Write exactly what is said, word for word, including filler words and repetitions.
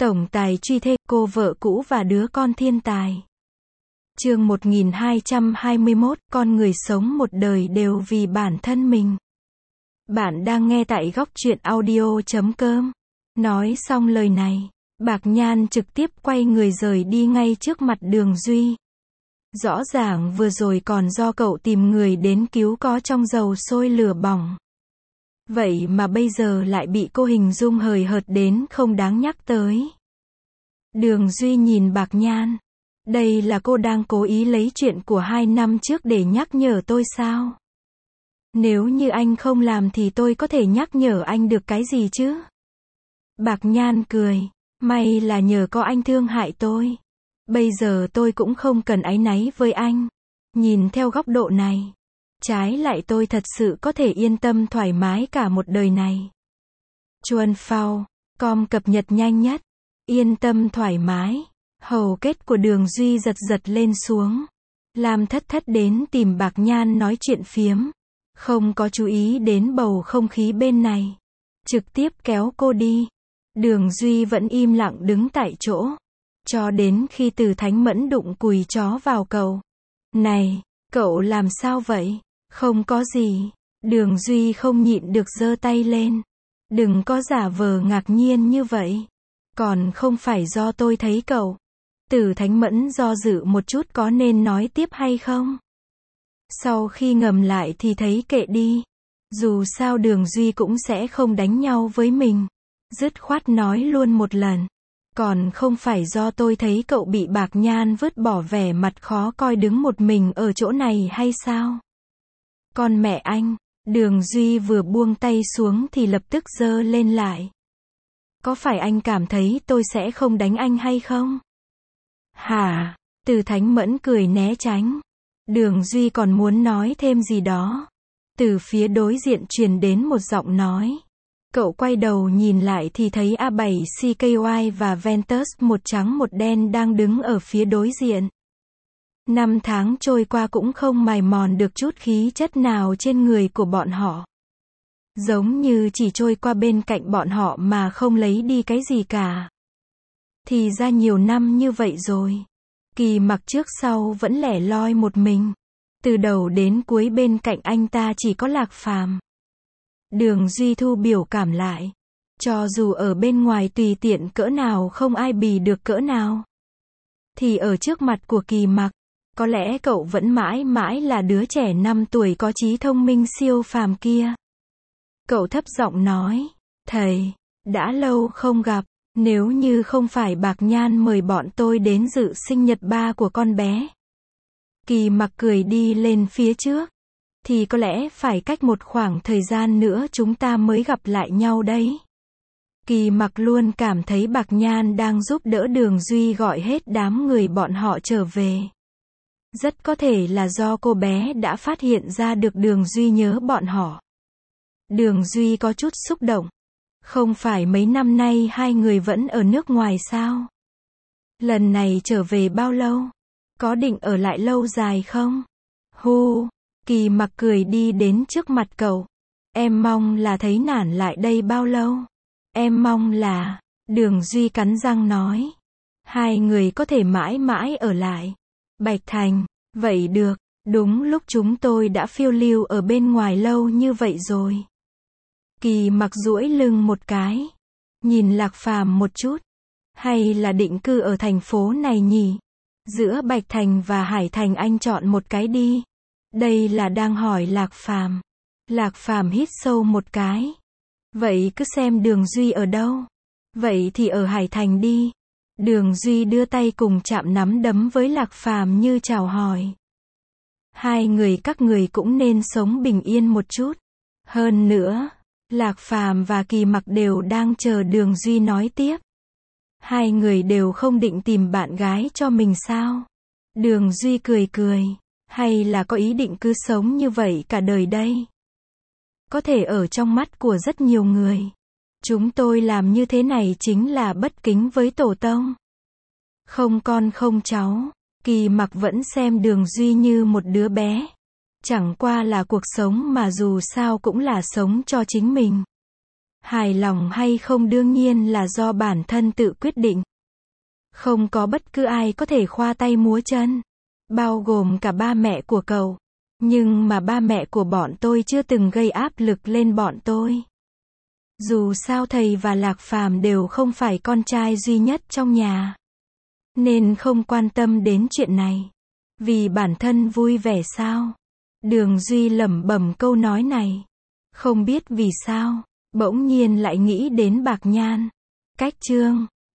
Tổng tài truy thê, cô vợ cũ và đứa con thiên tài. Chương một nghìn hai trăm hai mươi mốt, con người sống một đời đều vì bản thân mình. Bạn đang nghe tại góc truyện audio chấm com. Nói xong lời này, Bạc Nhan trực tiếp quay người rời đi ngay trước mặt Đường Duy. Rõ ràng vừa rồi còn do cậu tìm người đến cứu có trong dầu sôi lửa bỏng. Vậy mà bây giờ lại bị cô hình dung hời hợt đến không đáng nhắc tới. Đường Duy nhìn Bạc Nhan. Đây là cô đang cố ý lấy chuyện của hai năm trước để nhắc nhở tôi sao? Nếu như anh không làm thì tôi có thể nhắc nhở anh được cái gì chứ? Bạc Nhan cười. May là nhờ có anh thương hại tôi. Bây giờ tôi cũng không cần áy náy với anh. Nhìn theo góc độ này, trái lại tôi thật sự có thể yên tâm thoải mái cả một đời này. Chuan Phao, com cập nhật nhanh nhất. Yên tâm thoải mái. Hầu kết của Đường Duy giật giật lên xuống. Lam Thất Thất đến tìm Bạc Nhan nói chuyện phiếm. Không có chú ý đến bầu không khí bên này. Trực tiếp kéo cô đi. Đường Duy vẫn im lặng đứng tại chỗ. Cho đến khi Từ Thánh Mẫn đụng cùi chó vào cậu. Này, cậu làm sao vậy? Không có gì. Đường Duy không nhịn được giơ tay lên. Đừng có giả vờ ngạc nhiên như vậy. Còn không phải do tôi thấy cậu. Từ Thánh Mẫn do dự một chút có nên nói tiếp hay không? Sau khi ngầm lại thì thấy kệ đi. Dù sao Đường Duy cũng sẽ không đánh nhau với mình. Dứt khoát nói luôn một lần. Còn không phải do tôi thấy cậu bị Bạc Nhan vứt bỏ vẻ mặt khó coi đứng một mình ở chỗ này hay sao? Con mẹ anh, Đường Duy vừa buông tay xuống thì lập tức giơ lên lại. Có phải anh cảm thấy tôi sẽ không đánh anh hay không? Hả? Từ Thánh Mẫn cười né tránh. Đường Duy còn muốn nói thêm gì đó. Từ phía đối diện truyền đến một giọng nói. Cậu quay đầu nhìn lại thì thấy A bảy C K Y và Ventus một trắng một đen đang đứng ở phía đối diện. Năm tháng trôi qua cũng không mài mòn được chút khí chất nào trên người của bọn họ. Giống như chỉ trôi qua bên cạnh bọn họ mà không lấy đi cái gì cả. Thì ra nhiều năm như vậy rồi. Kỳ Mặc trước sau vẫn lẻ loi một mình. Từ đầu đến cuối bên cạnh anh ta chỉ có Lạc Phàm. Đường Duy thu biểu cảm lại. Cho dù ở bên ngoài tùy tiện cỡ nào không ai bì được cỡ nào. Thì ở trước mặt của Kỳ Mặc, có lẽ cậu vẫn mãi mãi là đứa trẻ năm tuổi có trí thông minh siêu phàm kia. Cậu thấp giọng nói. Thầy, đã lâu không gặp. Nếu như không phải Bạc Nhan mời bọn tôi đến dự sinh nhật ba của con bé. Kỳ Mặc cười đi lên phía trước. Thì có lẽ phải cách một khoảng thời gian nữa chúng ta mới gặp lại nhau đấy. Kỳ Mặc luôn cảm thấy Bạc Nhan đang giúp đỡ Đường Duy gọi hết đám người bọn họ trở về. Rất có thể là do cô bé đã phát hiện ra được Đường Duy nhớ bọn họ. Đường Duy có chút xúc động. Không phải mấy năm nay hai người vẫn ở nước ngoài sao? Lần này trở về bao lâu? Có định ở lại lâu dài không? Hu, Kỳ Mặc cười đi đến trước mặt cậu. Em mong là thấy nản lại đây bao lâu? Em mong là, Đường Duy cắn răng nói. Hai người có thể mãi mãi ở lại. Bạch Thành, vậy được, đúng lúc chúng tôi đã phiêu lưu ở bên ngoài lâu như vậy rồi. Kỳ Mặc duỗi lưng một cái. Nhìn Lạc Phàm một chút. Hay là định cư ở thành phố này nhỉ? Giữa Bạch Thành và Hải Thành anh chọn một cái đi. Đây là đang hỏi Lạc Phàm. Lạc Phàm hít sâu một cái. Vậy cứ xem Đường Duy ở đâu. Vậy thì ở Hải Thành đi. Đường Duy đưa tay cùng chạm nắm đấm với Lạc Phàm như chào hỏi. Hai người các người cũng nên sống bình yên một chút. Hơn nữa, Lạc Phàm và Kỳ Mặc đều đang chờ Đường Duy nói tiếp. Hai người đều không định tìm bạn gái cho mình sao? Đường Duy cười cười. Hay là có ý định cứ sống như vậy cả đời đây? Có thể ở trong mắt của rất nhiều người. Chúng tôi làm như thế này chính là bất kính với tổ tông. Không con không cháu. Kỳ Mặc vẫn xem Đường Duy như một đứa bé. Chẳng qua là cuộc sống mà dù sao cũng là sống cho chính mình. Hài lòng hay không đương nhiên là do bản thân tự quyết định. Không có bất cứ ai có thể khoa tay múa chân, bao gồm cả ba mẹ của cậu. Nhưng mà ba mẹ của bọn tôi chưa từng gây áp lực lên bọn tôi. Dù sao thầy và Lạc Phàm đều không phải con trai duy nhất trong nhà, nên không quan tâm đến chuyện này. Vì bản thân vui vẻ sao? Đường Duy lẩm bẩm câu nói này. Không biết vì sao, bỗng nhiên lại nghĩ đến Bạc Nhan. Cách chương